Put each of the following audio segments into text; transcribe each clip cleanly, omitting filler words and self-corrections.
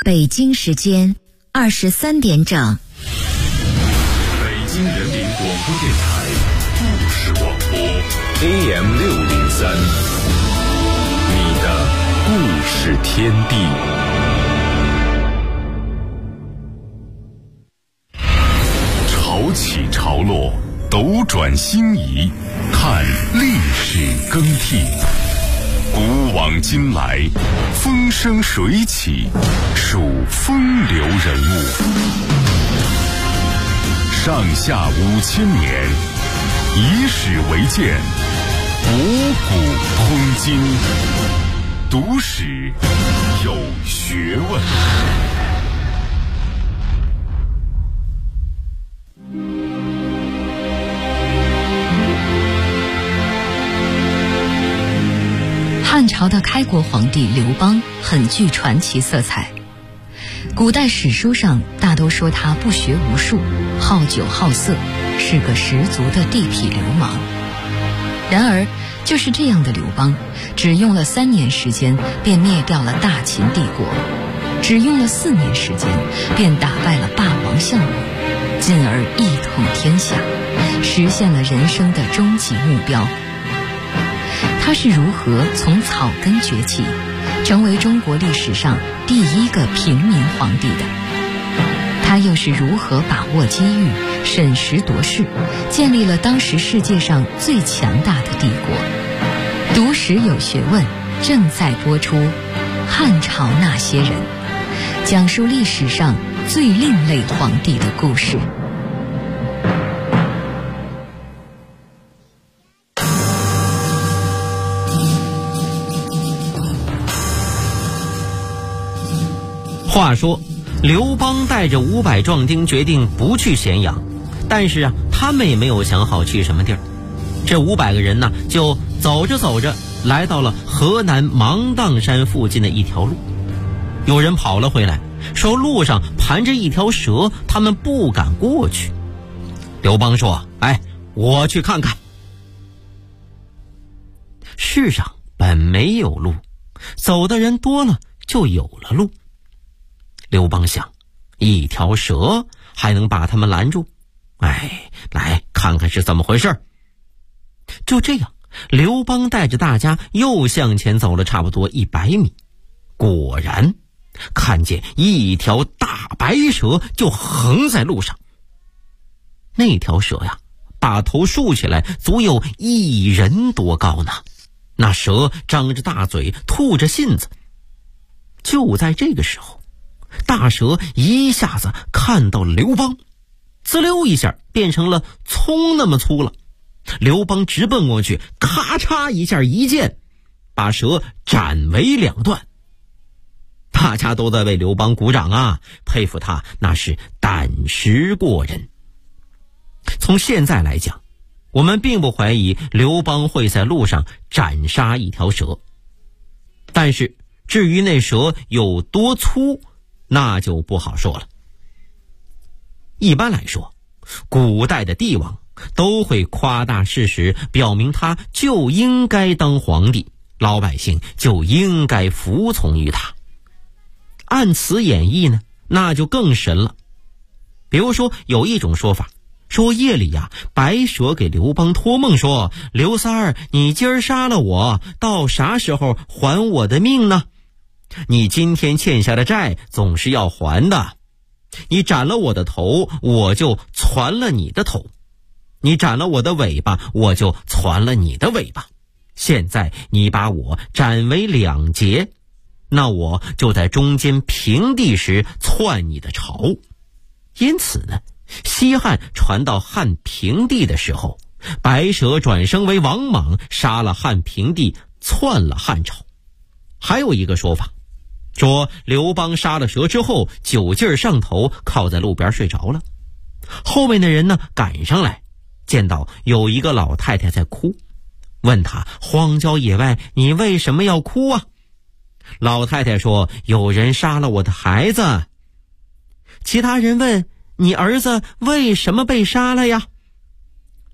北京时间23点整。 北京人民广播电台故事广播 AM603，你的故事天地。潮起潮落，斗转星移，看历史更替。古往今来，风生水起，数风流人物。上下5000年，以史为鉴，博古通今，读史有学问。 汉朝的开国皇帝刘邦很具传奇色彩，古代史书上大都说他不学无术，好酒好色，是个十足的地痞流氓。然而就是这样的刘邦，只用了3年时间便灭掉了大秦帝国，只用了4年时间便打败了霸王项羽，进而一统天下，实现了人生的终极目标。他是如何从草根崛起，成为中国历史上第一个平民皇帝的？他又是如何把握机遇，审时度势，建立了当时世界上最强大的帝国？读史有学问，正在播出《汉朝那些人》，讲述历史上最另类皇帝的故事。 话说刘邦带着500壮丁决定不去咸阳，但是他们也没有想好去什么地儿。这500个人呢，就走着走着来到了河南芒砀山附近的一条路。有人跑了回来，说路上盘着一条蛇，他们不敢过去。刘邦说：我去看看。世上本没有路，走的人多了就有了路。刘邦想，一条蛇还能把他们拦住？来看看是怎么回事。就这样，刘邦带着大家又向前走了差不多100米，果然看见一条大白蛇就横在路上。那条蛇把头竖起来足有1人多高呢。那蛇张着大嘴，吐着信子。就在这个时候，大蛇一下子看到了刘邦，滋溜一下变成了葱那么粗了。刘邦直奔过去，咔嚓一下一剑，把蛇斩为2段。大家都在为刘邦鼓掌佩服他那是胆识过人。从现在来讲，我们并不怀疑刘邦会在路上斩杀一条蛇，但是至于那蛇有多粗，那就不好说了。一般来说，古代的帝王都会夸大事实，表明他就应该当皇帝，老百姓就应该服从于他。按此演绎呢，那就更神了。比如说有一种说法，说夜里白蛇给刘邦托梦说：刘三儿，你今儿杀了我，到啥时候还我的命呢？你今天欠下的债总是要还的，你斩了我的头，我就攒了你的头；你斩了我的尾巴，我就攒了你的尾巴。现在你把我斩为2截，那我就在中间平地时篡你的巢。因此呢，西汉传到汉平帝的时候，白蛇转生为王莽，杀了汉平帝，篡了汉朝。还有一个说法，说刘邦杀了蛇之后，酒劲儿上头，靠在路边睡着了。后面的人呢赶上来，见到有一个老太太在哭，问他：荒郊野外你为什么要哭啊？老太太说：有人杀了我的孩子。其他人问：你儿子为什么被杀了呀？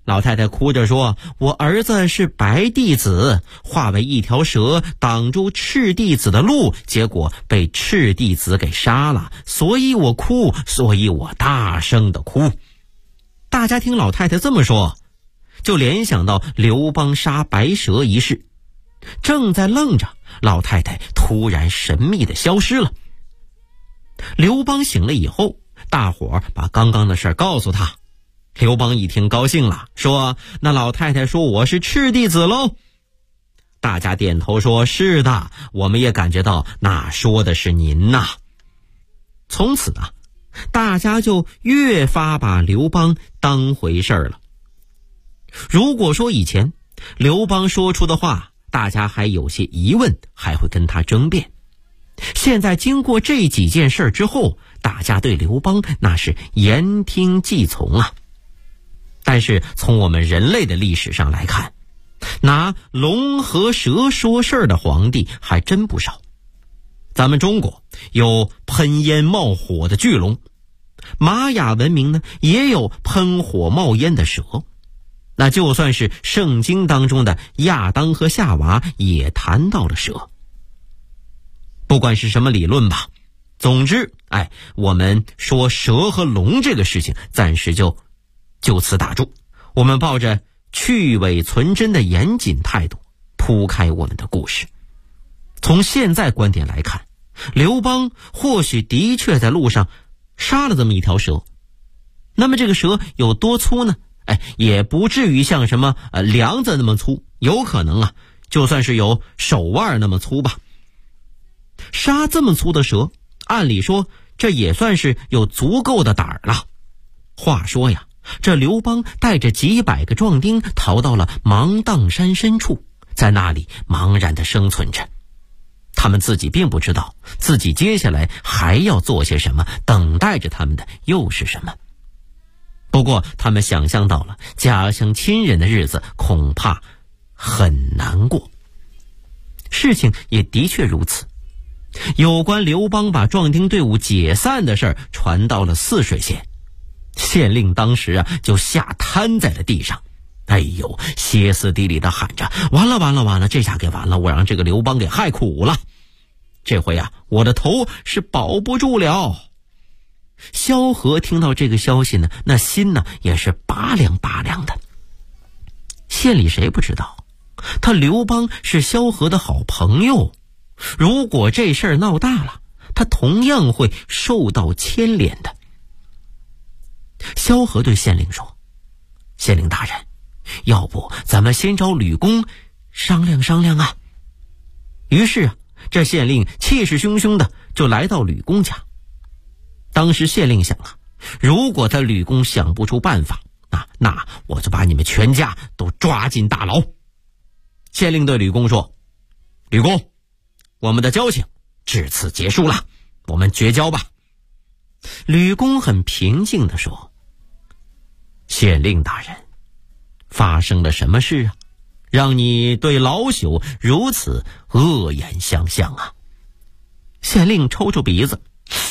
老太太哭着说，我儿子是白弟子，化为一条蛇挡住赤弟子的路，结果被赤弟子给杀了，所以我哭，所以我大声的哭。大家听老太太这么说，就联想到刘邦杀白蛇一事。正在愣着，老太太突然神秘的消失了。刘邦醒了以后，大伙儿把刚刚的事告诉他。刘邦一听高兴了，说，那老太太说我是赤弟子喽。大家点头说，是的，我们也感觉到那说的是您呐。从此啊，大家就越发把刘邦当回事了。如果说以前刘邦说出的话大家还有些疑问，还会跟他争辩，现在经过这几件事之后，大家对刘邦那是言听计从啊。但是从我们人类的历史上来看，拿龙和蛇说事儿的皇帝还真不少。咱们中国有喷烟冒火的巨龙，玛雅文明呢也有喷火冒烟的蛇，那就算是圣经当中的亚当和夏娃也谈到了蛇。不管是什么理论吧，总之我们说蛇和龙这个事情暂时就此打住，我们抱着去伪存真的严谨态度铺开我们的故事。从现在观点来看，刘邦或许的确在路上杀了这么一条蛇，那么这个蛇有多粗呢？也不至于像什么梁子那么粗，有可能就算是有手腕那么粗吧。杀这么粗的蛇，按理说这也算是有足够的胆儿了。话说呀，这刘邦带着几百个壮丁逃到了芒砀山深处，在那里茫然地生存着。他们自己并不知道自己接下来还要做些什么，等待着他们的又是什么。不过他们想象到了家乡亲人的日子恐怕很难过。事情也的确如此，有关刘邦把壮丁队伍解散的事儿传到了泗水县，县令当时就吓瘫在了地上，歇斯底里的喊着，完了，这下给完了，我让这个刘邦给害苦了，这回我的头是保不住了。萧何听到这个消息呢，那心呢也是拔凉拔凉的。县里谁不知道他刘邦是萧何的好朋友，如果这事儿闹大了，他同样会受到牵连的。萧何对县令说，县令大人，要不咱们先找吕公商量商量啊。于是这县令气势汹汹的就来到吕公家。当时县令想如果他吕公想不出办法，那我就把你们全家都抓进大牢。县令对吕公说，吕公，我们的交情至此结束了，我们绝交吧。吕公很平静地说，县令大人，发生了什么事让你对老朽如此恶言相向啊？县令抽抽鼻子，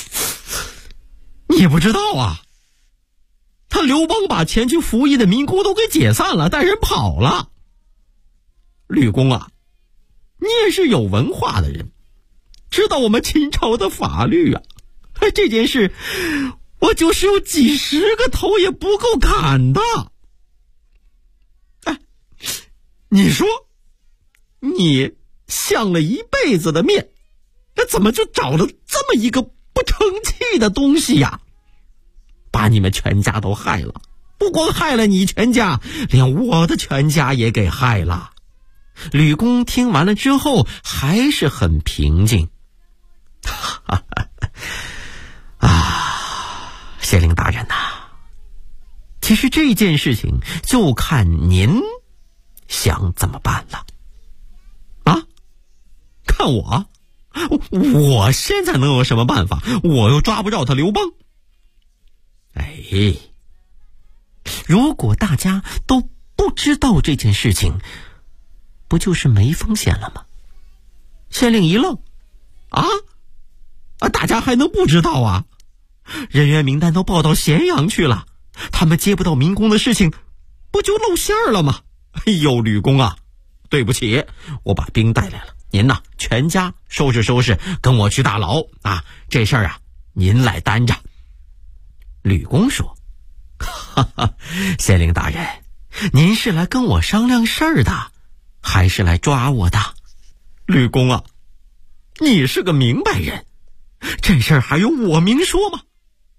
你不知道他刘邦把前去服役的民工都给解散了，带人跑了。吕公你也是有文化的人，知道我们秦朝的法律这件事我就是有几十个头也不够砍的。你说你相了一辈子的面，那怎么就找了这么一个不成器的东西呀？把你们全家都害了，不光害了你全家，连我的全家也给害了。吕公听完了之后还是很平静。县令大人其实这件事情就看您想怎么办了。看我现在能有什么办法？我又抓不着他刘邦。如果大家都不知道这件事情，不就是没风险了吗？县令一愣，大家还能不知道人员名单都报到咸阳去了，他们接不到民工的事情不就露馅了吗？哎呦，吕公啊，对不起，我把兵带来了，您呐全家收拾收拾，跟我去大牢啊！这事儿啊，您来担着。吕公说：哈哈，县令大人，您是来跟我商量事儿的，还是来抓我的？吕公啊，你是个明白人，这事儿还用我明说吗？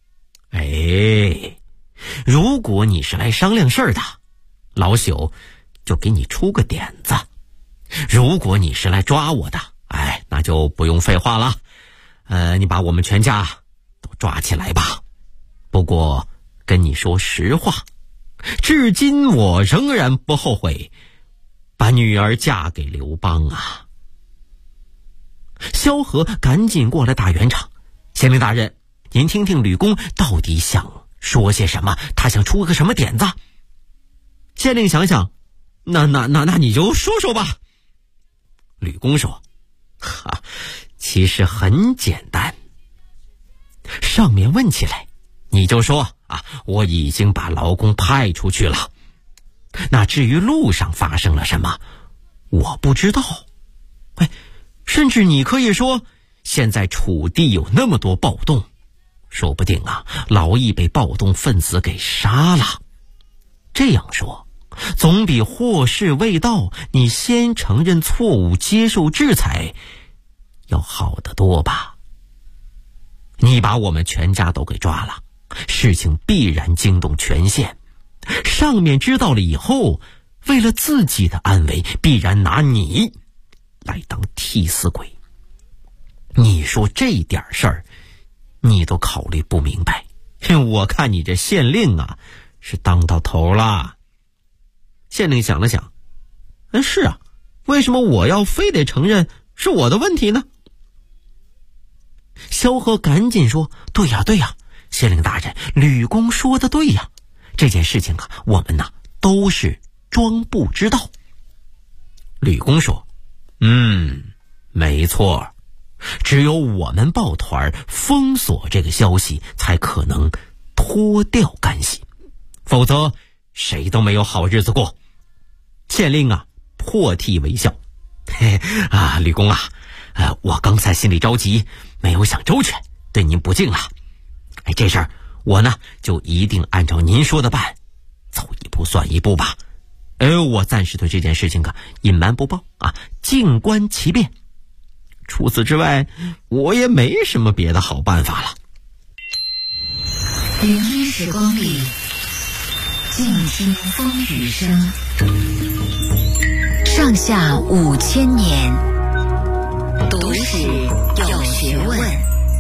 哎，如果你是来商量事儿的，老朽就给你出个点子；如果你是来抓我的，哎，那就不用废话了。你把我们全家都抓起来吧。不过跟你说实话，至今我仍然不后悔把女儿嫁给刘邦啊。萧何赶紧过来打圆场：县令大人，您听听吕公到底想说些什么，他想出个什么点子？县令想想，那你就说说吧。吕公说：其实很简单，上面问起来，你就说啊，我已经把劳宫派出去了。那至于路上发生了什么，我不知道。甚至你可以说，现在楚地有那么多暴动，说不定啊，劳役被暴动分子给杀了。这样说，总比祸事未到，你先承认错误，接受制裁，要好得多吧？你把我们全家都给抓了，事情必然惊动全县。上面知道了以后，为了自己的安危，必然拿你来当替死鬼。你说这点事儿，你都考虑不明白，我看你这县令啊，是当到头了。县令想了想，是啊，为什么我要非得承认是我的问题呢？萧何赶紧说：对呀，县令大人，吕公说的对呀，这件事情啊，我们呐都是装不知道。吕公说：没错，只有我们抱团封锁这个消息，才可能脱掉干系，否则谁都没有好日子过。县令啊破涕为笑：吕公啊，我刚才心里着急，没有想周全，对您不敬了。这事儿我呢就一定按照您说的办，走一步算一步吧。我暂时对这件事情隐瞒不报啊，静观其变。除此之外，我也没什么别的好办法了。 聆听时光里，静听风雨声。上下5000年，读史有学问。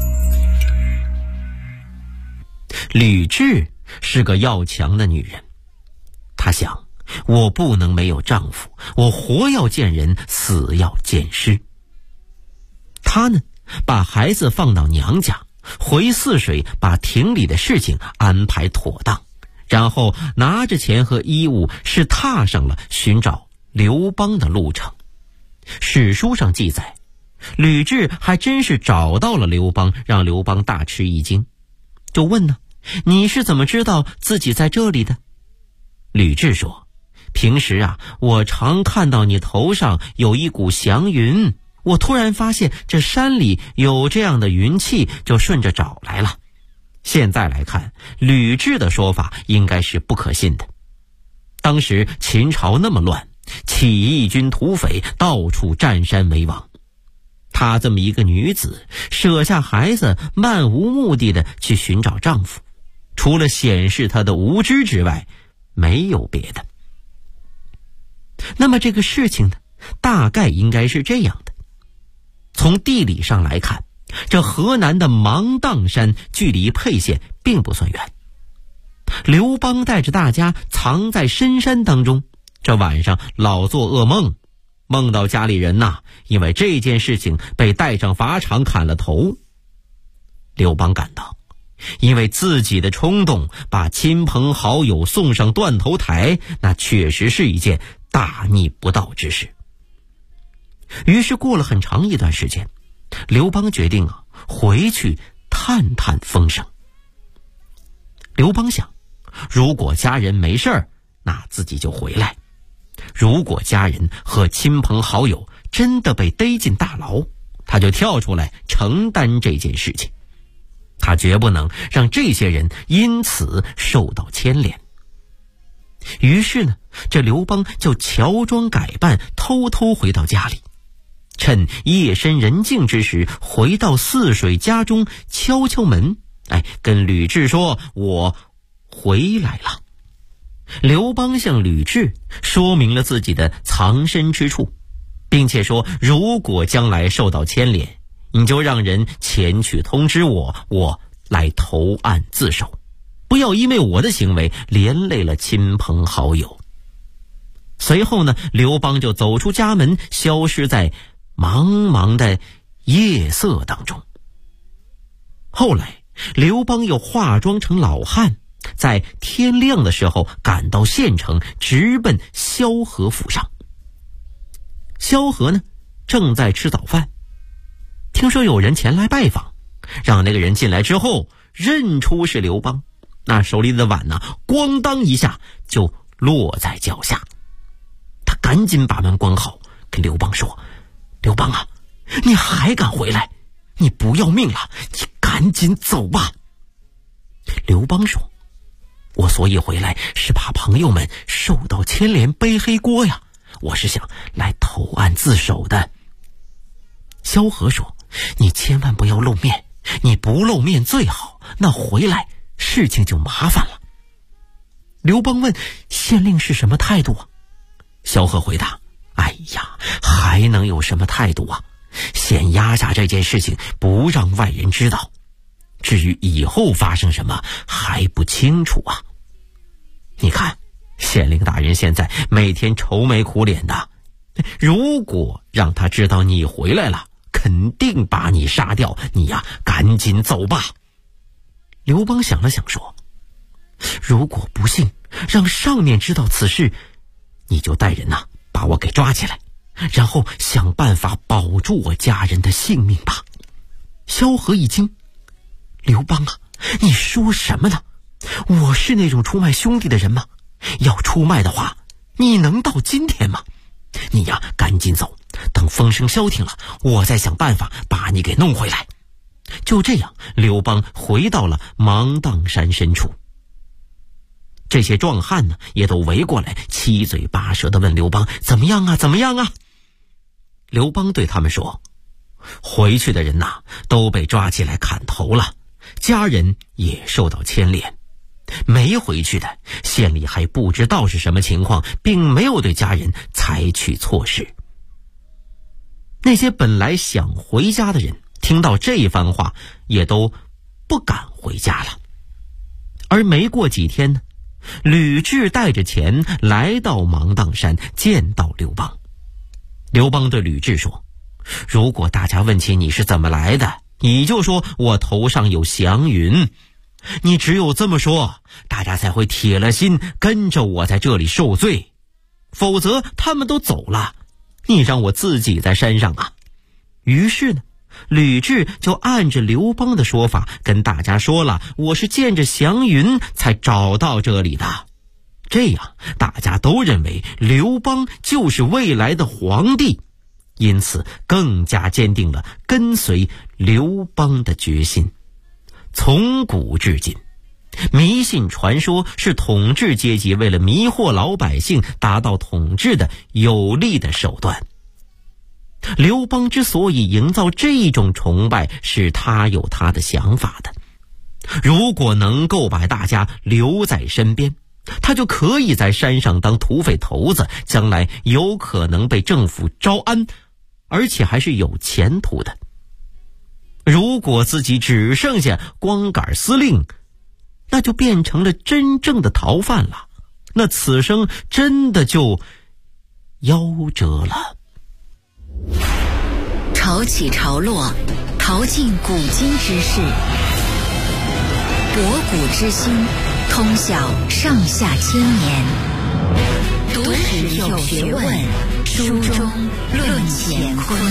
吕雉是个要强的女人，她想，我不能没有丈夫，我活要见人，死要见尸。她呢，把孩子放到娘家，回泗水把庭里的事情安排妥当，然后拿着钱和衣物，是踏上了寻找刘邦的路程。史书上记载，吕雉还真是找到了刘邦，让刘邦大吃一惊，就问呢：你是怎么知道自己在这里的？吕雉说：平时啊，我常看到你头上有一股祥云，我突然发现这山里有这样的云气，就顺着找来了。现在来看，吕雉的说法应该是不可信的。当时秦朝那么乱，起义军土匪到处占山为王，她这么一个女子，舍下孩子，漫无目的的去寻找丈夫，除了显示她的无知之外，没有别的。那么这个事情呢，大概应该是这样的。从地理上来看，这河南的芒砀山距离沛县并不算远。刘邦带着大家藏在深山当中，这晚上老做噩梦，梦到家里人呐，因为这件事情被带上法场砍了头。刘邦感到，因为自己的冲动把亲朋好友送上断头台，那确实是一件大逆不道之事。于是过了很长一段时间，刘邦决定回去探探风声。刘邦想，如果家人没事儿， 那自己就回来。如果家人和亲朋好友真的被逮进大牢，他就跳出来承担这件事情。他绝不能让这些人因此受到牵连。于是呢，这刘邦就乔装改扮，偷偷回到家里，趁夜深人静之时，回到泗水家中，敲敲门，跟吕雉说：“我回来了。”刘邦向吕雉说明了自己的藏身之处，并且说，如果将来受到牵连，你就让人前去通知我，我来投案自首，不要因为我的行为连累了亲朋好友。随后呢，刘邦就走出家门，消失在茫茫的夜色当中。后来刘邦又化妆成老汉，在天亮的时候赶到县城，直奔萧何府上。萧何呢，正在吃早饭，听说有人前来拜访，让那个人进来之后认出是刘邦，那手里的碗呢，咣当一下就落在脚下。他赶紧把门关好，跟刘邦说：“刘邦啊，你还敢回来？你不要命了，你赶紧走吧。”刘邦说：“我所以回来是怕朋友们受到牵连背黑锅呀，我是想来投案自首的。”萧何说：“你千万不要露面，你不露面最好，那回来事情就麻烦了。”刘邦问：“县令是什么态度啊？”萧何回答：“哎呀，还能有什么态度啊？先压下这件事情，不让外人知道。至于以后发生什么，还不清楚啊。你看，县令大人现在每天愁眉苦脸的，如果让他知道你回来了，肯定把你杀掉，你呀，赶紧走吧。”刘邦想了想说：“如果不幸让上面知道此事，你就带人把我给抓起来，然后想办法保住我家人的性命吧。”萧何一惊：“刘邦啊，你说什么呢？我是那种出卖兄弟的人吗？要出卖的话，你能到今天吗？你呀，赶紧走，等风声消停了，我再想办法把你给弄回来。”就这样，刘邦回到了芒砀山深处。这些壮汉呢，也都围过来，七嘴八舌地问刘邦：“怎么样啊？怎么样啊？”刘邦对他们说：“回去的人都被抓起来砍头了，家人也受到牵连。没回去的，县里还不知道是什么情况，并没有对家人采取措施。”那些本来想回家的人听到这番话，也都不敢回家了。而没过几天呢，吕雉带着钱来到芒砀山，见到刘邦。刘邦对吕雉说：“如果大家问起你是怎么来的，你就说我头上有祥云。你只有这么说，大家才会铁了心跟着我在这里受罪，否则他们都走了，你让我自己在山上啊。”于是呢，吕雉就按着刘邦的说法跟大家说了：“我是见着祥云才找到这里的。”这样大家都认为刘邦就是未来的皇帝，因此更加坚定了跟随刘邦的决心。从古至今，迷信传说是统治阶级为了迷惑老百姓达到统治的有力的手段。刘邦之所以营造这种崇拜，是他有他的想法的。如果能够把大家留在身边，他就可以在山上当土匪头子，将来有可能被政府招安，而且还是有前途的。如果自己只剩下光杆司令，那就变成了真正的逃犯了，那此生真的就夭折了。 潮起潮落，淘尽古今之事，博古之今，通晓上下千年。读史有学问，书中论乾坤。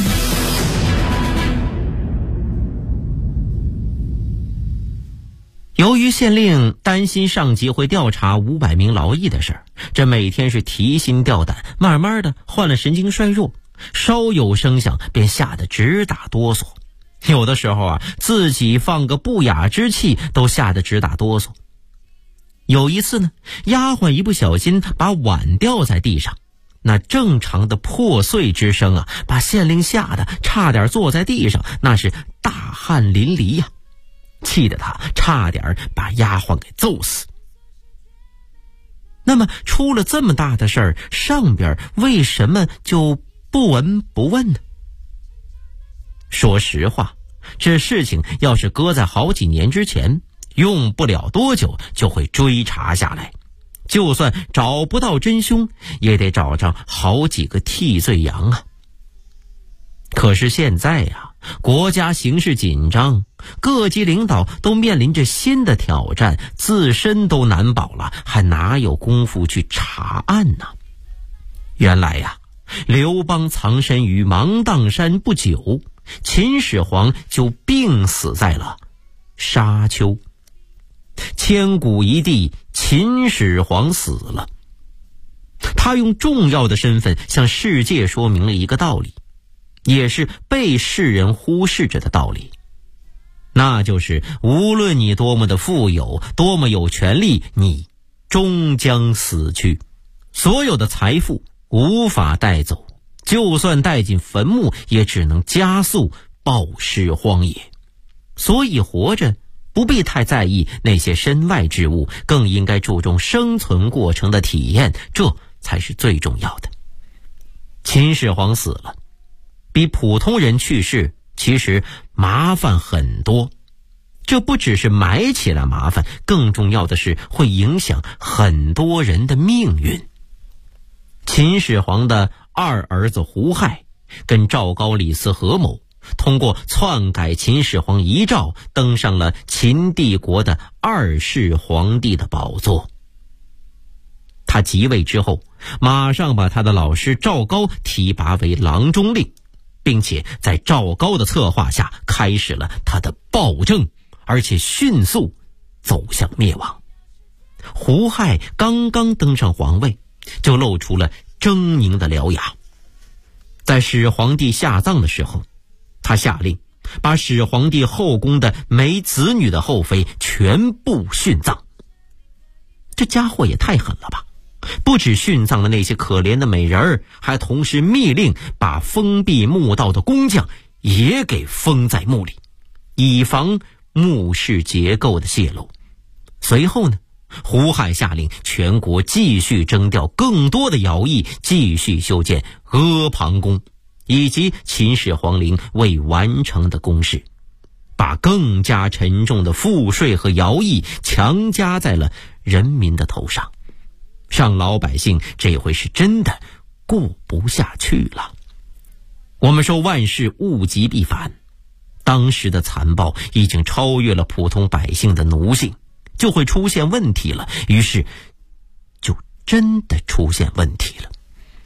由于县令担心上级会调查500名劳役的事儿，这每天是提心吊胆，慢慢的患了神经衰弱，稍有声响便吓得直打哆嗦。有的时候自己放个不雅之气都吓得直打哆嗦。有一次呢，丫鬟一不小心把碗掉在地上，那正常的破碎之声把县令吓得差点坐在地上，那是大汗淋漓呀，气得他差点把丫鬟给揍死。那么出了这么大的事儿，上边为什么就不闻不问呢？说实话，这事情要是搁在好几年之前，用不了多久就会追查下来，就算找不到真凶，也得找上好几个替罪羊啊。可是现在国家形势紧张，各级领导都面临着新的挑战，自身都难保了，还哪有功夫去查案呢？原来刘邦藏身于芒砀山不久，秦始皇就病死在了沙丘。千古一帝秦始皇死了，他用重要的身份向世界说明了一个道理，也是被世人忽视着的道理，那就是无论你多么的富有，多么有权利，你终将死去。所有的财富无法带走，就算带进坟墓，也只能加速暴尸荒野。所以活着不必太在意那些身外之物，更应该注重生存过程的体验，这才是最重要的。秦始皇死了，比普通人去世其实麻烦很多，这不只是埋起来麻烦，更重要的是会影响很多人的命运。秦始皇的二儿子胡亥跟赵高李斯合谋，通过篡改秦始皇遗诏，登上了秦帝国的2世皇帝的宝座。他即位之后，马上把他的老师赵高提拔为郎中令，并且在赵高的策划下开始了他的暴政，而且迅速走向灭亡。胡亥刚刚登上皇位，就露出了狰狞的獠牙。在始皇帝下葬的时候，他下令把始皇帝后宫的没子女的后妃全部殉葬。这家伙也太狠了吧，不止殉葬了那些可怜的美人儿，还同时密令把封闭墓道的工匠也给封在墓里，以防墓室结构的泄露。随后呢，胡亥下令全国继续征调更多的徭役，继续修建阿房宫以及秦始皇陵未完成的宫室，把更加沉重的赋税和徭役强加在了人民的头上，让老百姓这回是真的过不下去了。我们说万事物极必反，当时的残暴已经超越了普通百姓的奴性，就会出现问题了，于是就真的出现问题了。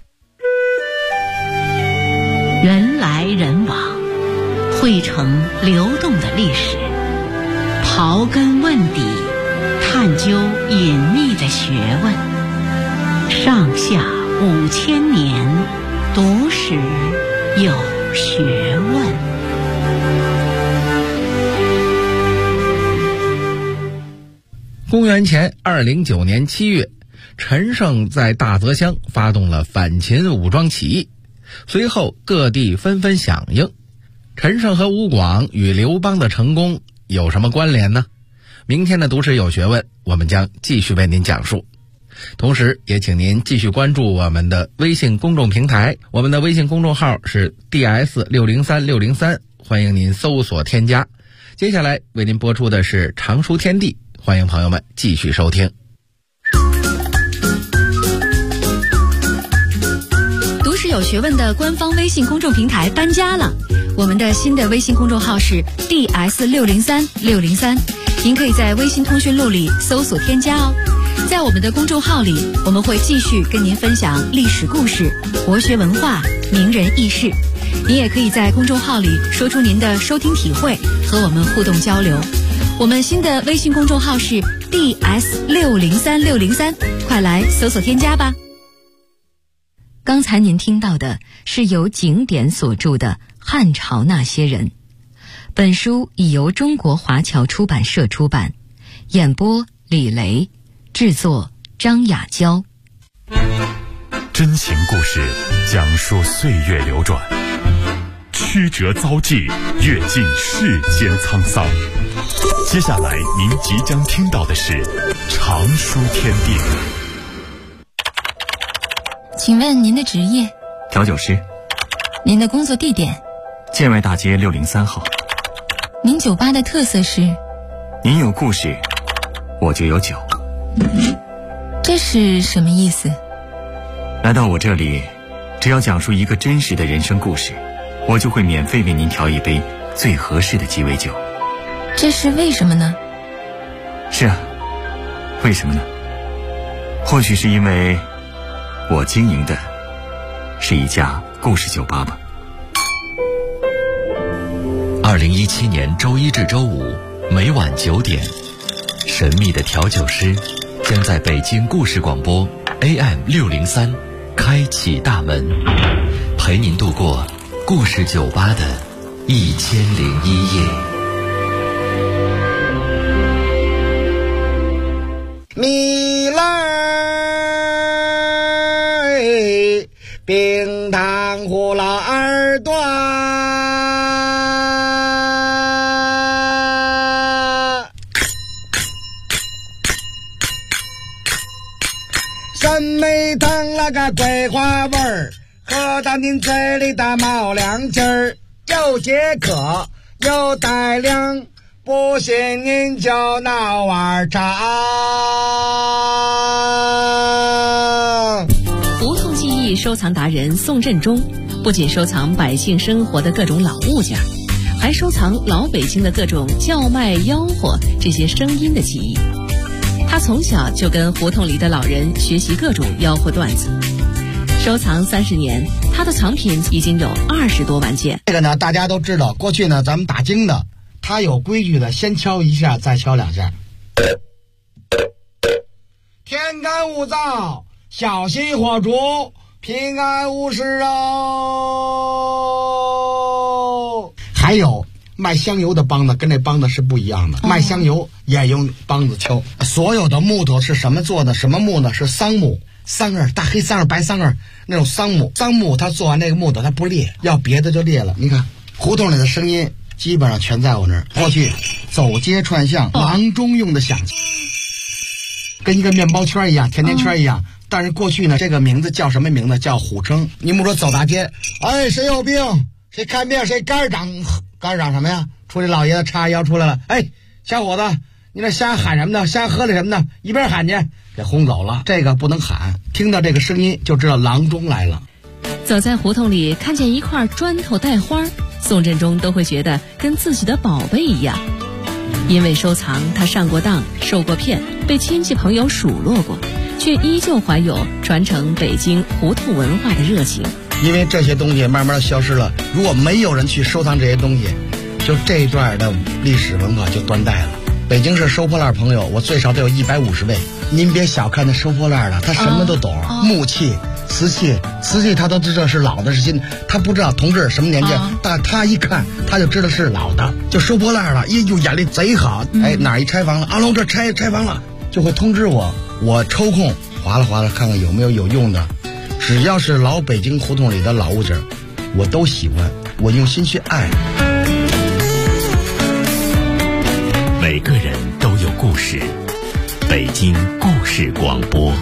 人来人往，汇成流动的历史，刨根问底，探究隐秘的学问。上下5000年，读史有学问。 公元前209年7月，陈胜在大泽乡发动了反秦武装起义，随后各地纷纷响应。陈胜和吴广与刘邦的成功有什么关联呢？明天的读史有学问，我们将继续为您讲述。同时也请您继续关注我们的微信公众平台，我们的微信公众号是 DS603603，欢迎您搜索添加。接下来为您播出的是常书天地，欢迎朋友们继续收听。 读史有学问的官方微信公众平台搬家了，我们的新的微信公众号是 DS603603，您可以在微信通讯录里搜索添加哦。在我们的公众号里，我们会继续跟您分享历史故事、国学文化、名人轶事。您也可以在公众号里说出您的收听体会，和我们互动交流。 我们新的微信公众号是 DS603603，快来搜索添加吧。刚才您听到的是由景点所著的《汉朝那些人》，本书已由中国华侨出版社出版，演播李雷，制作张雅娇。 真情故事讲述岁月流转，曲折遭际，阅尽世间沧桑。接下来您即将听到的是常书天地。 请问您的职业？ 调酒师。 您的工作地点？ 建外大街603号。 您酒吧的特色是？ 您有故事，我就有酒。 这是什么意思？ 来到我这里，只要讲述一个真实的人生故事，我就会免费为您调一杯最合适的鸡尾酒。 这是为什么呢？ 是啊，为什么呢？或许是因为我经营的是一家故事酒吧吧。 2017年周一至周五每晚9点，神秘的调酒师将在北京故事广播 AM603开启大门，陪您度过故事酒吧的1001夜。 米来冰糖葫芦耳朵，酸梅汤那个桂花味儿，喝到您嘴里的冒凉劲儿，又解渴又带凉，不信您就闹碗茶。 胡同记忆收藏达人宋振中不仅收藏百姓生活的各种老物件，还收藏老北京的各种叫卖吆喝这些声音的记忆。他从小就跟胡同里的老人学习各种吆喝段子，收藏30年，他的藏品已经有20多万件。 这个呢，大家都知道，过去呢咱们打更的，他有规矩的，先敲一下，再敲2下。天干物燥，小心火烛，平安无事哦。还有卖香油的梆子跟这梆子是不一样的，卖香油也用梆子敲。所有的木头是什么做的？什么木呢？是桑木，桑叶，大黑桑叶、白桑叶那种桑木。桑木它做完那个木头它不裂，要别的就裂了。你看胡同里的声音基本上全在我那儿。过去走街串巷，郎中用的响器，跟一个面包圈一样，甜甜圈一样。但是过去呢，这个名字叫什么名字？叫虎称。你们说走大街，哎，谁有病？谁看病？谁肝长什么呀？出来老爷子叉腰出来了，哎，小伙子，你这瞎喊什么呢？瞎喝的什么呢？一边喊去，给轰走了。这个不能喊，听到这个声音就知道郎中来了。 走在胡同里，看见一块砖头带花，宋振中都会觉得跟自己的宝贝一样。因为收藏，他上过当，受过骗，被亲戚朋友数落过，却依旧怀有传承北京胡同文化的热情。 因为这些东西慢慢的消失了，如果没有人去收藏这些东西，就这一段的历史文化就断代了。北京市收破烂朋友，我最少得有150位。您别小看那收破烂的，他什么都懂，木器、瓷器他都知道是老的是新的，他不知道同志什么年纪，但他一看他就知道是老的，就收破烂了，哟，眼力贼好。哎，哪一拆房了？阿龙这拆房了，就会通知我，我抽空划拉看看有没有用的。只要是老北京胡同里的老物件，我都喜欢，我用心去爱。 每个人都有故事，北京故事广播。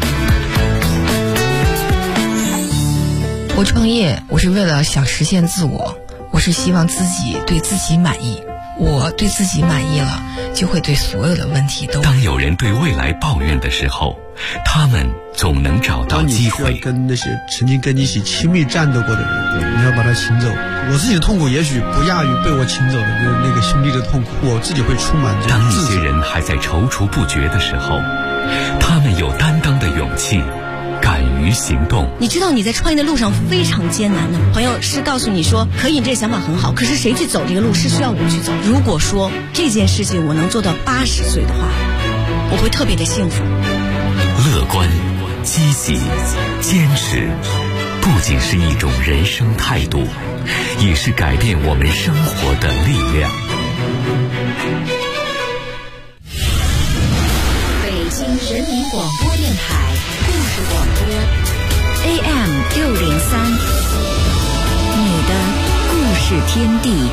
我创业，我是为了想实现自我，我是希望自己对自己满意。我对自己满意了，就会对所有的问题都。 当有人对未来抱怨的时候，他们总能找到机会。 当你需要跟那些曾经跟你一起亲密战斗过的人，你要把他请走。我自己的痛苦也许不亚于被我请走的那个兄弟的痛苦，我自己会充满这种自责。 当一些人还在踌躇不决的时候，他们有担当的勇气， 敢于行动。 你知道你在创业的路上非常艰难的，朋友是告诉你说可以，你这个想法很好，可是谁去走这个路是需要我去走。如果说这件事情我能做到80岁的话，我会特别的幸福。 乐观、积极、坚持，不仅是一种人生态度，也是改变我们生活的力量。 北京人民广播电台故事广播 AM603，你的故事天地。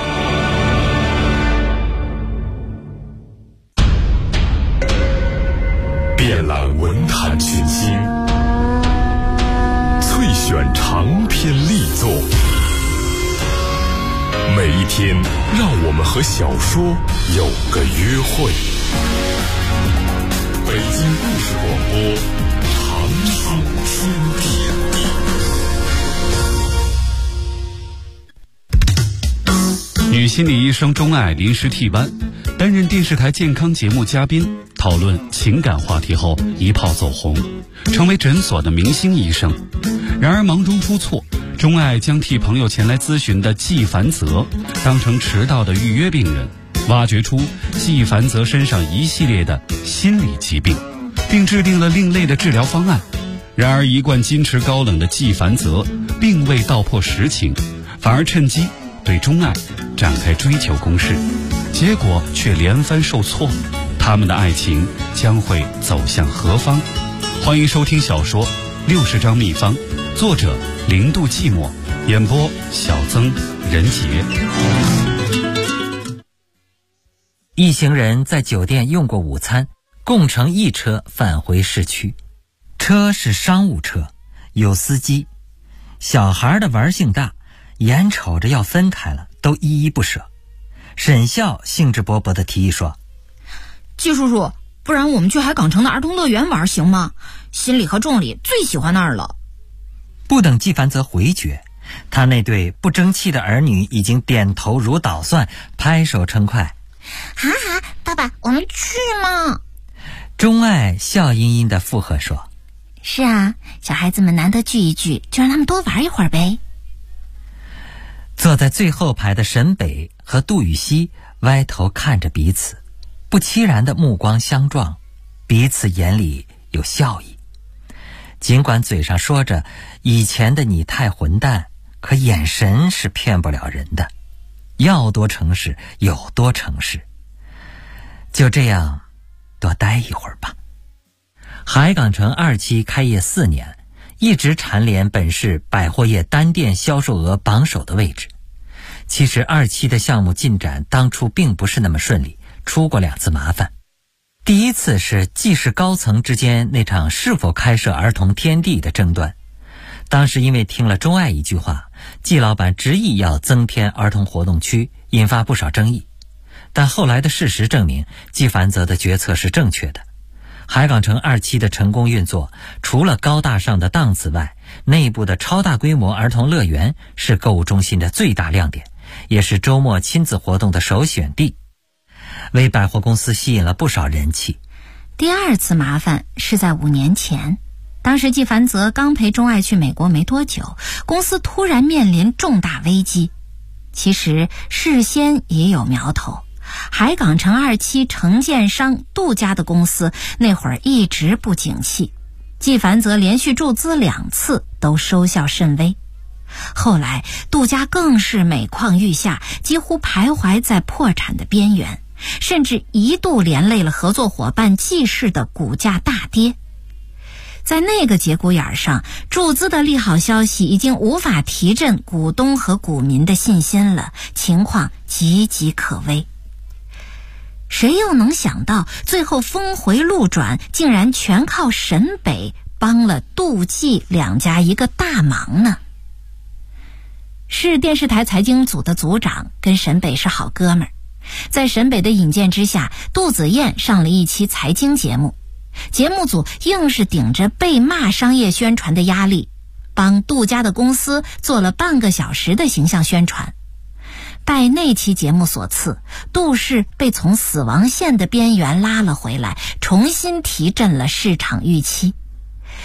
遍览文坛群星，萃选长篇力作，每一天让我们和小说有个约会。北京故事广播，长寿天地。 女心理医生钟爱临时替班，担任电视台健康节目嘉宾，讨论情感话题后一炮走红，成为诊所的明星医生。然而忙中出错，钟爱将替朋友前来咨询的季凡泽当成迟到的预约病人，挖掘出季凡泽身上一系列的心理疾病，并制定了另类的治疗方案。然而一贯矜持高冷的季凡泽并未道破实情，反而趁机对钟爱展开追求攻势，结果却连番受挫。他们的爱情将会走向何方？欢迎收听小说《60张秘方》，作者0度寂寞，演播小曾、任杰。 一行人在酒店用过午餐，共乘一车返回市区。车是商务车，有司机。小孩的玩性大，眼瞅着要分开了，都依依不舍。沈笑兴致勃勃地提议说： 季叔叔，不然我们去海港城的儿童乐园玩行吗？心里和仲里最喜欢那儿了。 不等季凡泽回绝，他那对不争气的儿女已经点头如捣蒜，拍手称快。 哈哈，爸爸，我们去吗？ 钟爱笑吟吟地附和说： 是啊，小孩子们难得聚一聚，就让他们多玩一会儿呗。 坐在最后排的沈北和杜雨熙歪头看着彼此，不期然的目光相撞，彼此眼里有笑意。尽管嘴上说着以前的你太混蛋，可眼神是骗不了人的，要多诚实有多诚实。就这样多待一会儿吧。海港城2期开业4年，一直蝉联本市百货业单店销售额榜首的位置。其实2期的项目进展当初并不是那么顺利，出过2次麻烦。第一次是季氏高层之间那场是否开设儿童天地的争端，当时因为听了钟爱一句话，季老板执意要增添儿童活动区，引发不少争议。但后来的事实证明，季凡泽的决策是正确的。海港城2期的成功运作，除了高大上的档次外，内部的超大规模儿童乐园是购物中心的最大亮点，也是周末亲子活动的首选地，为百货公司吸引了不少人气。 第2次麻烦是在5年前，当时季凡泽刚陪钟爱去美国没多久，公司突然面临重大危机。其实事先也有苗头，海港城2期承建商杜家的公司那会儿一直不景气，季凡泽连续注资2次都收效甚微。后来杜家更是每况愈下，几乎徘徊在破产的边缘，甚至一度连累了合作伙伴季氏的股价大跌。在那个节骨眼上，注资的利好消息已经无法提振股东和股民的信心了，情况岌岌可危。谁又能想到最后峰回路转，竟然全靠沈北帮了杜季2家一个大忙呢？市电视台财经组的组长跟沈北是好哥们儿，在沈北的引荐之下，杜子燕上了一期财经节目，节目组硬是顶着被骂商业宣传的压力，帮杜家的公司做了半个小时的形象宣传。拜那期节目所赐，杜氏被从死亡线的边缘拉了回来，重新提振了市场预期。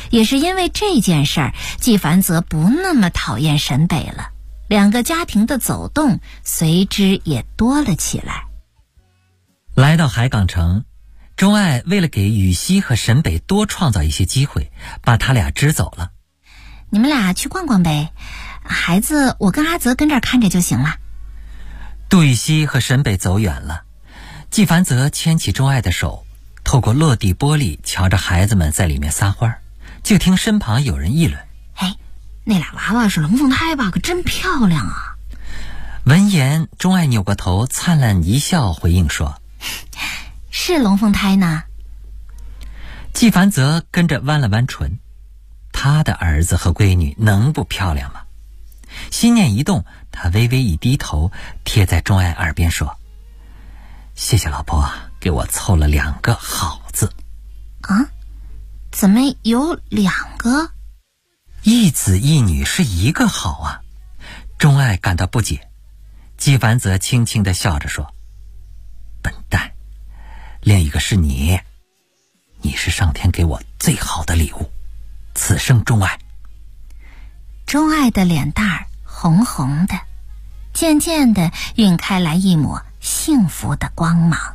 也是因为这件事儿，季凡泽不那么讨厌沈北了，两个家庭的走动随之也多了起来。 来到海港城，钟爱为了给雨熙和沈北多创造一些机会，把他俩支走了。 你们俩去逛逛呗，孩子我跟阿泽跟这儿看着就行了。 杜雨熙和沈北走远了，季凡泽牵起钟爱的手，透过落地玻璃瞧着孩子们在里面撒欢，就听身旁有人议论： 哎，那俩娃娃是龙凤胎吧？可真漂亮啊！ 闻言，钟爱扭过头灿烂一笑回应说： 是龙凤胎呢。 季凡泽跟着弯了弯唇，他的儿子和闺女能不漂亮吗？心念一动，他微微一低头，贴在钟爱耳边说：谢谢老婆给我凑了2个好字。 啊？怎么有2个？ 一子一女是1个好啊。钟爱感到不解，季凡泽轻轻地笑着说：笨蛋，另一个是你，你是上天给我最好的礼物，此生钟爱。 钟爱的脸蛋儿红红的，渐渐地晕开来一抹幸福的光芒。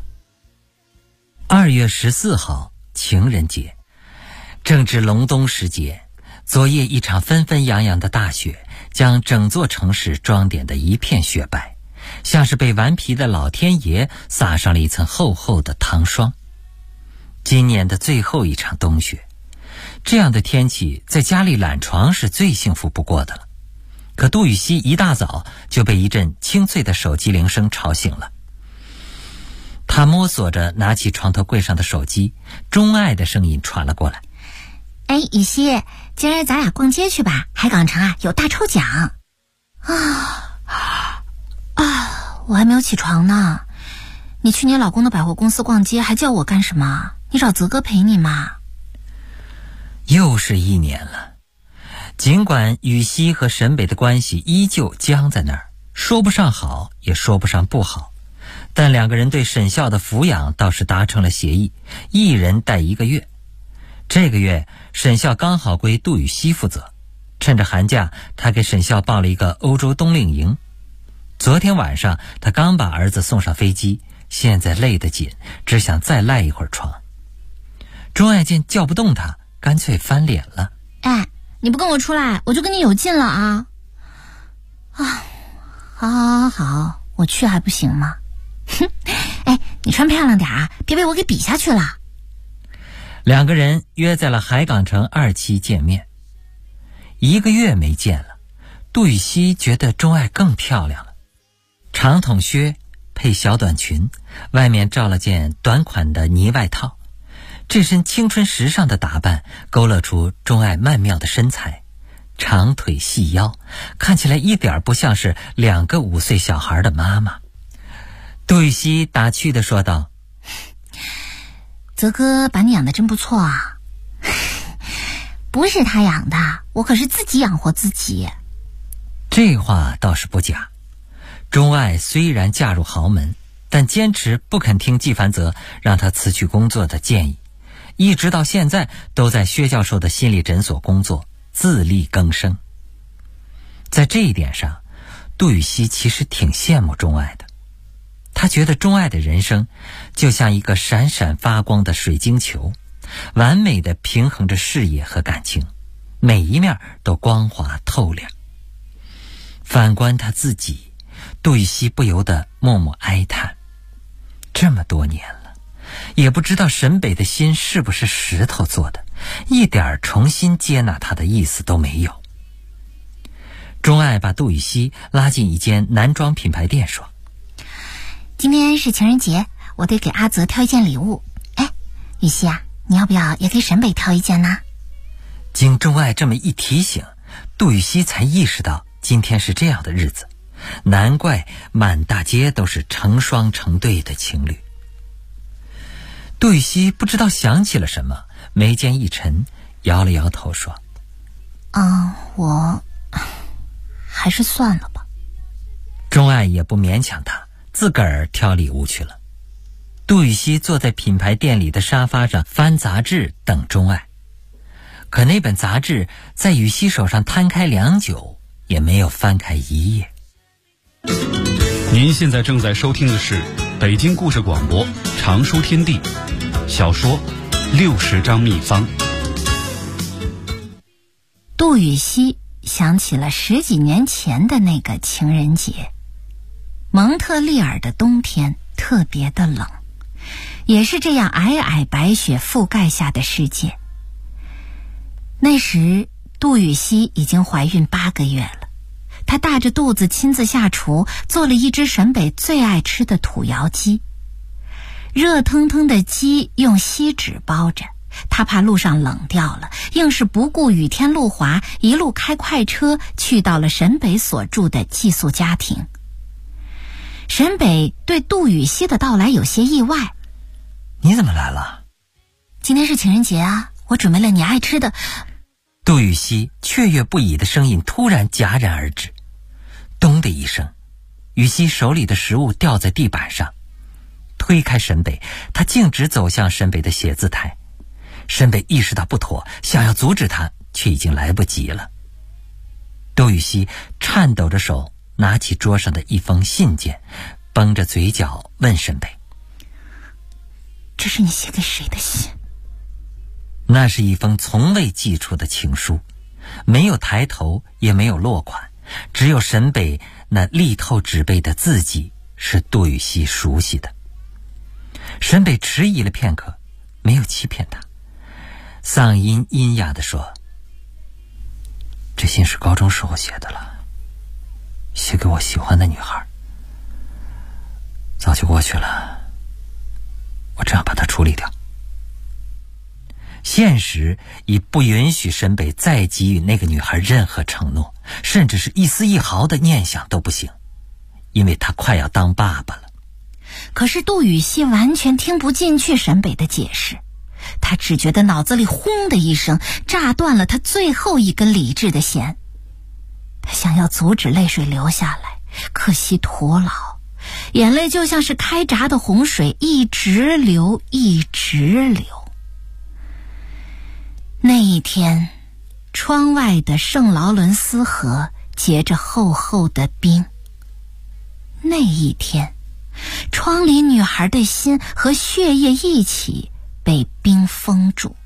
2月14号，情人节，正值隆冬时节，昨夜一场纷纷扬扬的大雪将整座城市装点得一片雪白，像是被顽皮的老天爷撒上了一层厚厚的糖霜。今年的最后一场冬雪，这样的天气在家里懒床是最幸福不过的了。可杜雨熙一大早就被一阵清脆的手机铃声吵醒了。他摸索着拿起床头柜上的手机，钟爱的声音传了过来： 哎，雨熙，今儿咱俩逛街去吧，海港城啊有大抽奖。我还没有起床呢。你去你老公的百货公司逛街还叫我干什么？你找泽哥陪你嘛。 又是1年了，尽管雨熙和沈北的关系依旧僵在那儿，说不上好也说不上不好，但2个人对沈笑的抚养倒是达成了协议，一人带1个月。这个月沈笑刚好归杜雨熙负责，趁着寒假他给沈笑报了一个欧洲冬令营。昨天晚上他刚把儿子送上飞机，现在累得紧，只想再赖一会儿床。钟爱见叫不动他，干脆翻脸了： 哎，你不跟我出来，我就跟你有劲了啊！好，我去还不行吗？哼，哎，你穿漂亮点啊，别被我给比下去了。 2个人约在了海港城2期见面。1个月没见了，杜雨熙觉得钟爱更漂亮了。长筒靴配小短裙，外面罩了件短款的呢外套，这身青春时尚的打扮勾勒出钟爱曼妙的身材，长腿细腰，看起来一点不像是2个5岁小孩的妈妈。杜雨熙打趣地说道： 泽哥把你养得真不错啊。不是他养的，我可是自己养活自己。 这话倒是不假。钟爱虽然嫁入豪门，但坚持不肯听季凡泽让他辞去工作的建议，一直到现在都在薛教授的心理诊所工作，自力更生。在这一点上，杜雨熙其实挺羡慕钟爱的。他觉得钟爱的人生就像一个闪闪发光的水晶球，完美的平衡着事业和感情，每一面都光滑透亮。反观他自己，杜雨熙不由得默默哀叹，这么多年了，也不知道沈北的心是不是石头做的，一点重新接纳他的意思都没有。钟爱把杜雨熙拉进一间男装品牌店说： 今天是情人节，我得给阿泽挑一件礼物。哎，雨熙啊，你要不要也给沈北挑一件呢？ 经钟爱这么一提醒，杜雨熙才意识到今天是这样的日子，难怪满大街都是成双成对的情侣。杜雨熙不知道想起了什么，眉间一沉，摇了摇头说： 我还是算了吧。 钟爱也不勉强他，自个儿挑礼物去了。杜雨熙坐在品牌店里的沙发上翻杂志等钟爱。 可那本杂志在羽西手上摊开良久，也没有翻开一页。 您现在正在收听的是北京故事广播常书天地小说60张秘方。 杜羽西想起了10几年前的那个情人节，蒙特利尔的冬天特别的冷，也是这样皑皑白雪覆盖下的世界。那时杜羽西已经怀孕8个月了，她大着肚子亲自下厨，做了一只沈北最爱吃的土窑鸡。热腾腾的鸡用锡纸包着，她怕路上冷掉了，硬是不顾雨天路滑，一路开快车去到了沈北所住的寄宿家庭。沈北对杜羽西的到来有些意外。 你怎么来了？ 今天是情人节啊，我准备了你爱吃的。 杜羽西雀跃不已的声音突然戛然而止，咚的一声，羽西手里的食物掉在地板上。推开沈北，他径直走向沈北的写字台。沈北意识到不妥，想要阻止他，却已经来不及了。杜羽西颤抖着手拿起桌上的一封信件，绷着嘴角问沈北： 这是你写给谁的信？ 那是一封从未寄出的情书，没有抬头，也没有落款，只有沈北那力透纸背的字迹是杜羽西熟悉的。沈北迟疑了片刻，没有欺骗他，嗓音阴哑地说：这信是高中时候写的了，写给我喜欢的女孩，早就过去了，我这样把它处理掉。现实已不允许沈北再给予那个女孩任何承诺，甚至是一丝一毫的念想都不行，因为他快要当爸爸了。 可是杜羽西完全听不进去沈北的解释，他只觉得脑子里轰的一声，炸断了他最后一根理智的弦。他想要阻止泪水流下来，可惜徒劳，眼泪就像是开闸的洪水，一直流，一直流。那一天，窗外的圣劳伦斯河结着厚厚的冰。那一天，窗里女孩的心和血液一起被冰封住。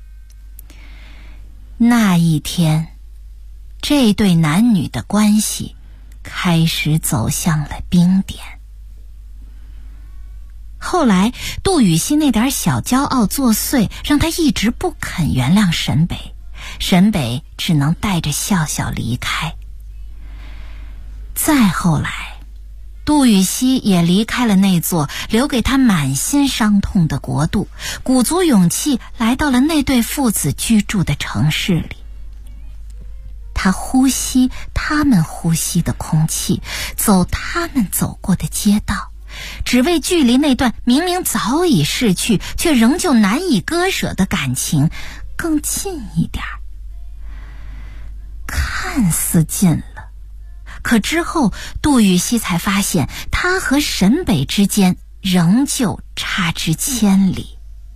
那一天，这对男女的关系开始走向了冰点。后来杜羽西那点小骄傲作祟，让他一直不肯原谅沈北，沈北只能带着笑笑离开。再后来，杜羽西也离开了那座留给他满心伤痛的国度，鼓足勇气来到了那对父子居住的城市里。他呼吸他们呼吸的空气，走他们走过的街道，只为距离那段明明早已逝去却仍旧难以割舍的感情更近一点。看似近了，可之后杜羽西才发现，他和沈北之间仍旧差之千里。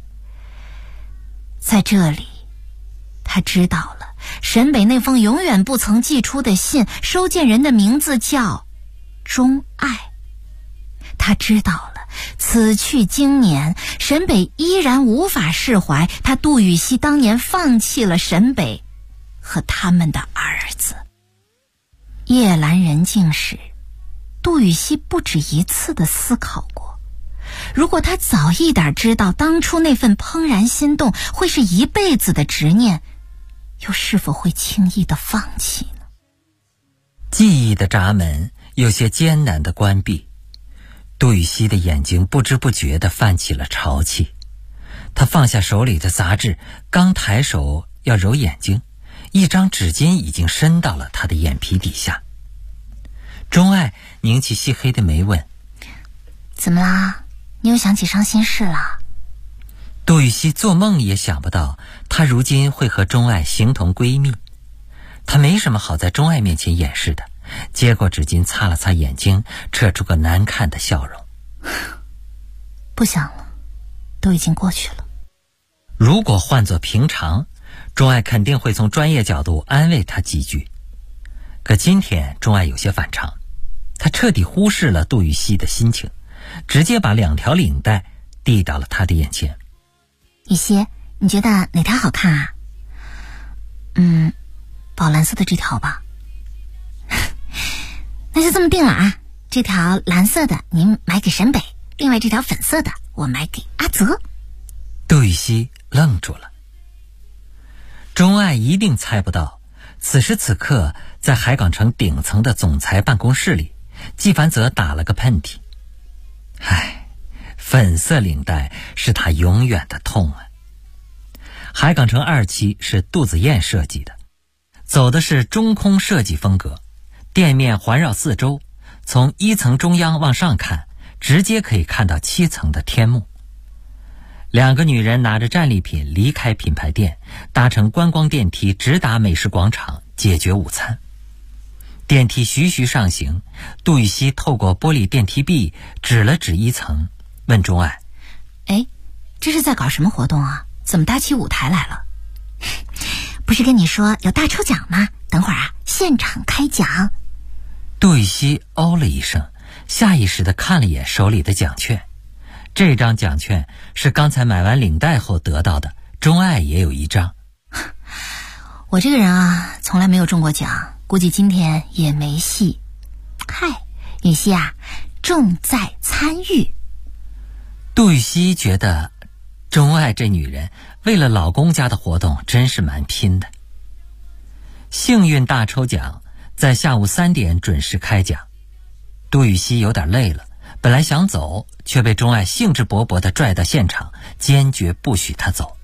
在这里，他知道了沈北那封永远不曾寄出的信，收件人的名字叫钟爱。他知道了，此去经年，沈北依然无法释怀他杜羽西当年放弃了沈北和他们的儿子。夜阑人静时，杜羽西不止一次地思考过，如果他早一点知道当初那份怦然心动会是一辈子的执念，又是否会轻易地放弃呢？ 记忆的闸门有些艰难地关闭，杜羽西的眼睛不知不觉地泛起了潮气。他放下手里的杂志，刚抬手要揉眼睛，一张纸巾已经伸到了他的眼皮底下。钟爱拧起细黑的眉问： 怎么啦？你又想起伤心事了？ 杜羽西做梦也想不到，她如今会和钟爱形同闺蜜。她没什么好在钟爱面前掩饰的，接过纸巾擦了擦眼睛，扯出个难看的笑容。 不想了，都已经过去了。 如果换作平常， 钟爱肯定会从专业角度安慰他几句。可今天钟爱有些反常，他彻底忽视了杜玉溪的心情，直接把2条领带递到了他的眼前。 玉溪，你觉得哪条好看啊？宝蓝色的这条吧。那就这么定了啊，这条蓝色的您买给沈北，另外这条粉色的我买给阿泽。 杜玉溪愣住了。钟爱一定猜不到，此时此刻在海港城顶层的总裁办公室里，纪凡泽打了个喷嚏。粉色领带是他永远的痛啊。海港城2期是杜子燕设计的，走的是中空设计风格，店面环绕4周，从1层中央往上看，直接可以看到7层的天幕。2个女人拿着战利品离开品牌店，搭乘观光电梯直达美食广场解决午餐。电梯徐徐上行，杜玉溪透过玻璃电梯壁指了指1层，问钟爱： 这是在搞什么活动啊？怎么搭起舞台来了？不是跟你说有大抽奖吗？等会儿啊，现场开奖。 杜玉溪哦了一声，下意识地看了一眼手里的奖券。这张奖券是刚才买完领带后得到的，钟爱也有1张。 我这个人啊，从来没有中过奖，估计今天也没戏。玉溪啊，重在参与。 杜玉溪觉得钟爱这女人为了老公家的活动真是蛮拼的。幸运大抽奖在下午3点准时开奖。杜玉溪有点累了，本来想走，却被钟爱兴致勃勃地拽到现场，坚决不许他走。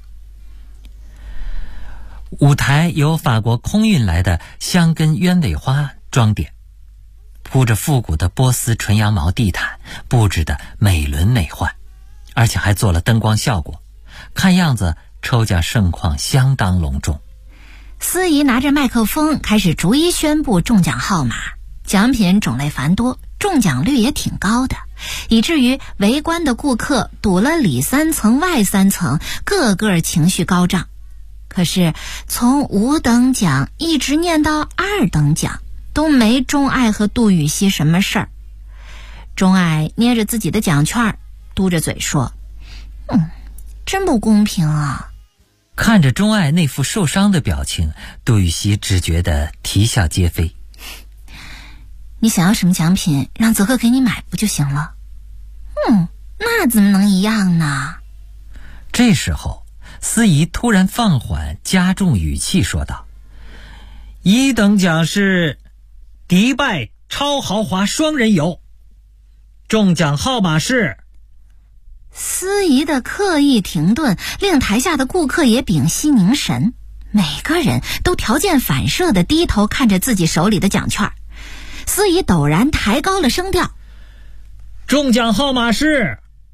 舞台由法国空运来的香根鸢尾花装点，铺着复古的波斯纯羊毛地毯，布置得美轮美奂，而且还做了灯光效果，看样子抽奖盛况相当隆重。 司仪拿着麦克风开始逐一宣布中奖号码，奖品种类繁多，中奖率也挺高的，以至于围观的顾客堵了里3层外3层，个个情绪高涨。可是从5等奖一直念到2等奖，都没钟爱和杜玉溪什么事儿。钟爱捏着自己的奖券，嘟着嘴说：真不公平啊。 看着钟爱那副受伤的表情，杜玉溪只觉得啼笑皆非。 你想要什么奖品，让泽克给你买不就行了？那怎么能一样呢？ 这时候司仪突然放缓加重语气说道：1等奖是迪拜超豪华双人游，中奖号码是…… 司仪的刻意停顿令台下的顾客也屏息凝神，每个人都条件反射地低头看着自己手里的奖券。司仪陡然抬高了声调： 中奖号码是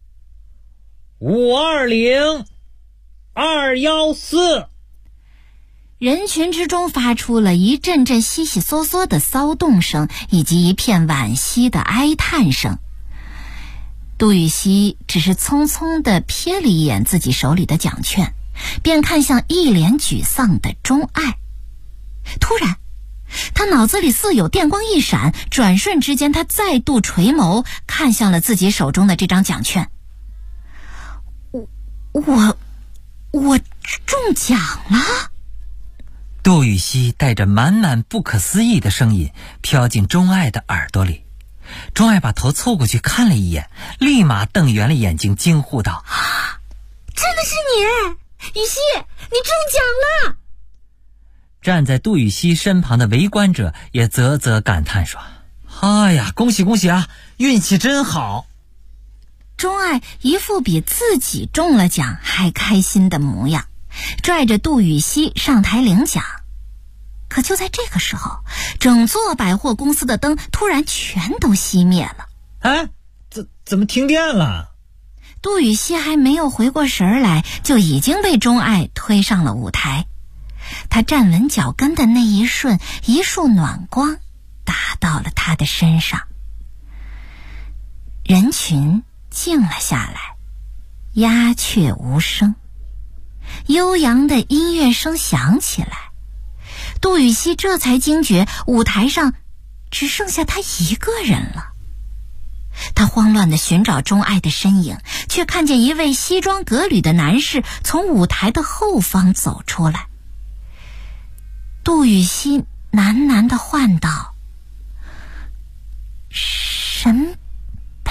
520214。 人群之中发出了一阵阵悉悉嗦嗦的骚动声，以及一片惋惜的哀叹声。杜玉溪只是匆匆地瞥了一眼自己手里的奖券，便看向一脸沮丧的钟爱。突然他脑子里似有电光一闪，转瞬之间他再度垂眸看向了自己手中的这张奖券。我中奖了！ 杜玉溪带着满满不可思议的声音飘进钟爱的耳朵里。钟爱把头凑过去看了一眼，立马瞪圆了眼睛，惊呼道： 真的是你！玉溪，你中奖了！ 站在杜玉溪身旁的围观者也啧啧感叹说：哎呀，恭喜恭喜啊，运气真好！ 钟爱一副比自己中了奖还开心的模样，拽着杜玉溪上台领奖。可就在这个时候，整座百货公司的灯突然全都熄灭了。 怎么停电了？ 杜玉溪还没有回过神来，就已经被钟爱推上了舞台。他站稳脚跟的那一瞬，一束暖光打到了他的身上。人群静了下来，鸦雀无声。 悠扬的音乐声响起来。杜禹锡这才惊觉舞台上只剩下他一个人了。他慌乱地寻找钟爱的身影，却看见一位西装革履的男士从舞台的后方走出来。杜禹锡喃喃地唤道：“沈北。”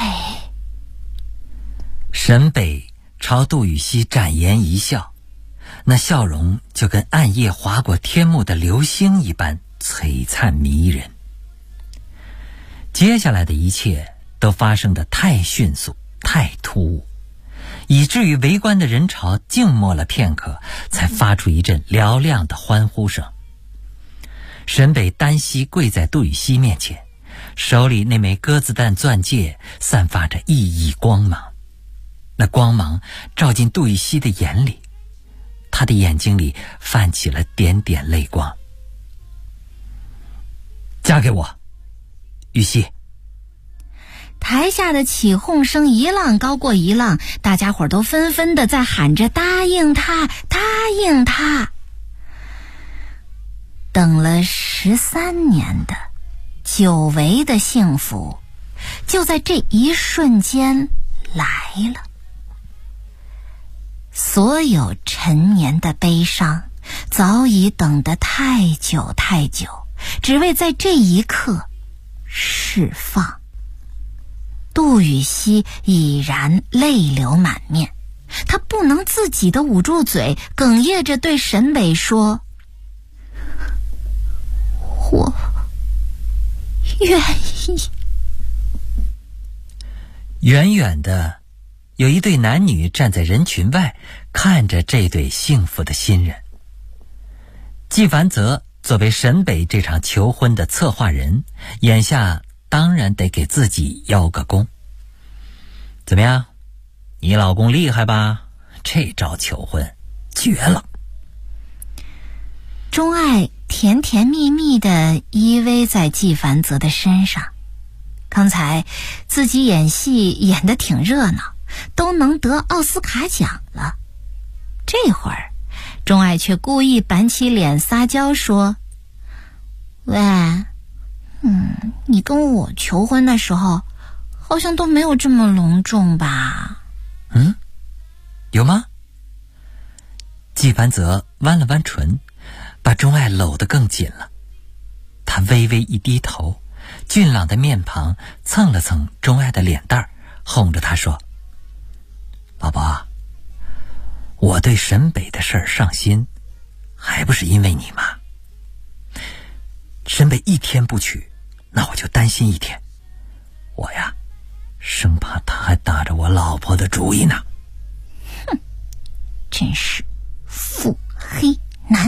沈北朝杜禹锡展颜一笑，那笑容就跟暗夜划过天幕的流星一般璀璨迷人。接下来的一切都发生得太迅速太突兀，以至于围观的人潮静默了片刻，才发出一阵嘹亮的欢呼声。沈北单膝跪在杜禹锡面前，手里那枚鸽子蛋钻戒散发着熠熠光芒，那光芒照进杜禹锡的眼里，他的眼睛里泛起了点点泪光。嫁给我，禹锡。 台下的起哄声一浪高过一浪，大家伙都纷纷地在喊着答应他，答应他。等了13年的久违的幸福，就在这一瞬间来了。所有陈年的悲伤早已等得太久太久，只为在这一刻释放。杜禹锡已然泪流满面，他不能自己地捂住嘴，哽咽着对沈北说：“我愿意。” 远远的有一对男女站在人群外，看着这对幸福的新人。纪梵泽作为沈北这场求婚的策划人，眼下当然得给自己邀个功。怎么样，你老公厉害吧？这招求婚绝了。 钟爱甜甜蜜蜜地依偎在纪梵泽的身上，刚才自己演戏演得挺热闹，都能得奥斯卡奖了。这会儿钟爱却故意板起脸撒娇说：“喂，你跟我求婚的时候好像都没有这么隆重吧？” 有吗？纪梵泽弯了弯唇，把钟爱搂得更紧了。他微微一低头，俊朗的面庞蹭了蹭钟爱的脸蛋，哄着他说：“宝宝，我对沈北的事儿上心，还不是因为你吗？沈北一天不娶，那我就担心一天。我呀，生怕他还打着我老婆的主意呢。” 哼，真是腹黑男。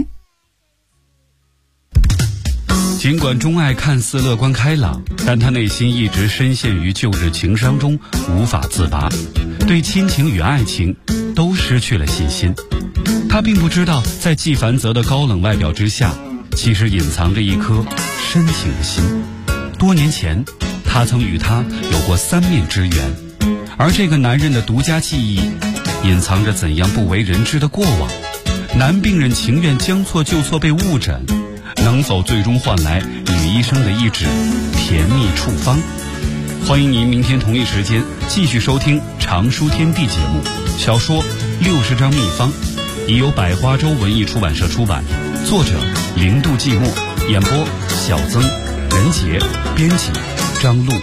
尽管钟爱看似乐观开朗，但他内心一直深陷于旧日情伤中无法自拔，对亲情与爱情都失去了信心。他并不知道，在纪梵泽的高冷外表之下，其实隐藏着一颗深情的心。多年前，他曾与他有过3面之缘，而这个男人的独家记忆，隐藏着怎样不为人知的过往。男病人情愿将错就错被误诊，能否最终换来女医生的一指甜蜜处方？欢迎您明天同一时间继续收听常书天地节目。小说60张秘方已由百花洲文艺出版社出版，作者零度寂寞，演播小曾、任杰，编辑张璐。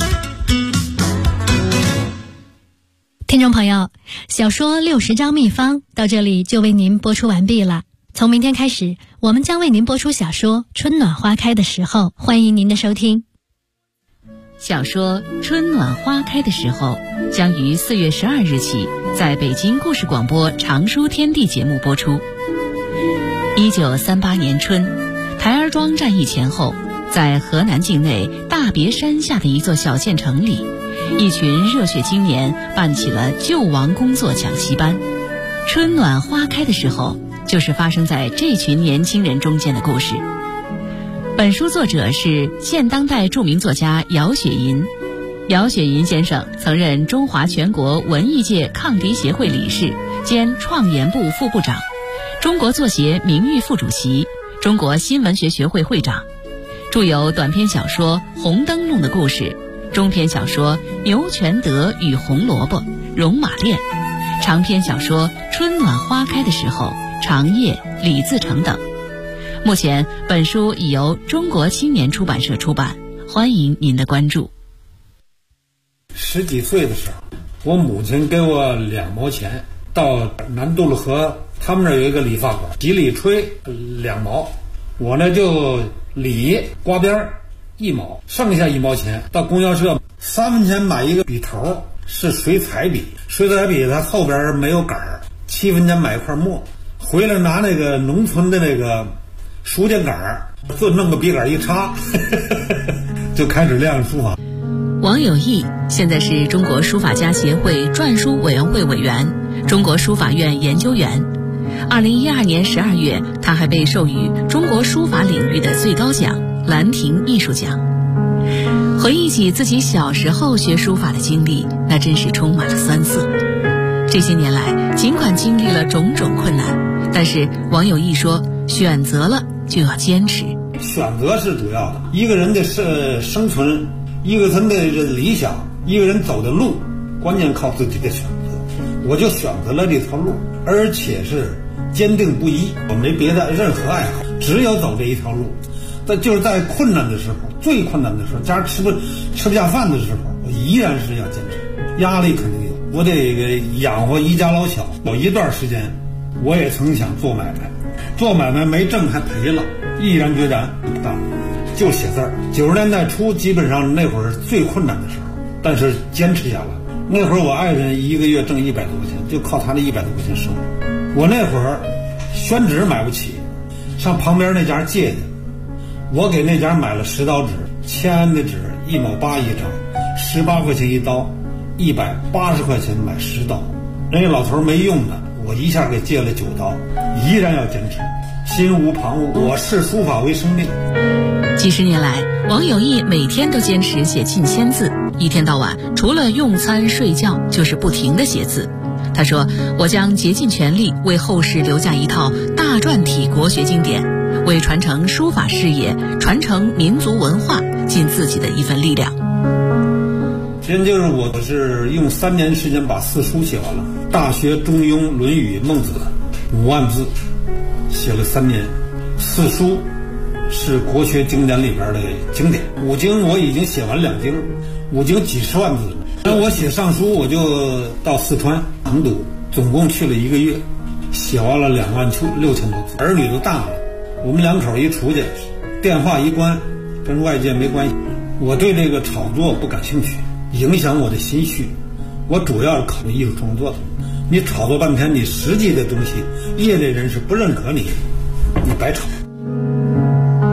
听众朋友，小说60张秘方到这里就为您播出完毕了。从明天开始，我们将为您播出小说《春暖花开的时候》，欢迎您的收听。 小说《春暖花开的时候》将于4月12日起在北京故事广播常书天地节目播出。1938年春，台儿庄战役前后，在河南境内大别山下的一座小县城里，一群热血青年办起了救亡工作讲习班。春暖花开的时候，就是发生在这群年轻人中间的故事。本书作者是现当代著名作家姚雪银。姚雪银先生曾任中华全国文艺界抗敌协会理事、 兼创研部副部长，中国作协名誉副主席，中国新闻学学会会长，著有短篇小说《红灯笼的故事》，中篇小说《牛全德与红萝卜》《戎马恋》，长篇小说《春暖花开的时候》《长夜》《李自成》等。目前本书已由中国青年出版社出版，欢迎您的关注。 10几岁的时候，我母亲给我2毛钱，到南渡路河他们那儿有一个理发馆，洗理吹2毛，我呢就理刮边1毛，剩下1毛钱到供销社3分钱买一个笔头，是水彩笔，水彩笔它后边没有杆儿，7分钱买一块墨，回来拿那个农村的那个书签杆儿，就弄个笔杆一插就开始练书法。 王有义现在是中国书法家协会篆书委员会委员，中国书法院研究员。2012年12月，他还被授予中国书法领域的最高奖兰亭艺术奖。回忆起自己小时候学书法的经历，那真是充满了酸涩。这些年来，尽管经历了种种困难，但是王有义说，选择了就要坚持。 选择是主要的，一个人的生存，一个人的理想，一个人走的路，关键靠自己的选择。我就选择了这条路，而且是坚定不移，我没别的任何爱好，只有走这一条路。就是在困难的时候，最困难的时候，家吃不下饭的时候，我依然是要坚持。压力肯定有，我得养活一家老小。有一段时间，我也曾想做买卖，做买卖没挣还赔了，毅然决然不干，就写字儿。90年代初，基本上那会儿最困难的时候，但是坚持下来。那会儿我爱人1个月挣100多块钱，就靠他那100多块钱生活。我那会儿宣纸买不起，上旁边那家借去。我给那家买了10刀纸，签的纸1毛8一张，18块钱一刀，180块钱买10刀。人家老头没用的，我一下给借了9刀，依然要坚持，心无旁骛。我视书法为生命。 几十年来，王有义每天都坚持写近1000字，一天到晚除了用餐睡觉就是不停地写字。他说，我将竭尽全力为后世留下一套大篆体国学经典，为传承书法事业、传承民族文化尽自己的一份力量。 今天就是我是用3年时间把4书写完了，《大学》《中庸》《论语》《孟子》5万字，写了3年。4书是国学经典里边的经典，5经我已经写完2经，5经几十万字了。那我写上书，我就到四川成都，总共去了1个月，写完了26000多字。儿女都大了，我们2口一出去，电话一关，跟外界没关系。我对这个炒作不感兴趣，影响我的心绪。我主要是考虑艺术创作的。你炒作半天，你实际的东西，业内人士不认可你，你白炒。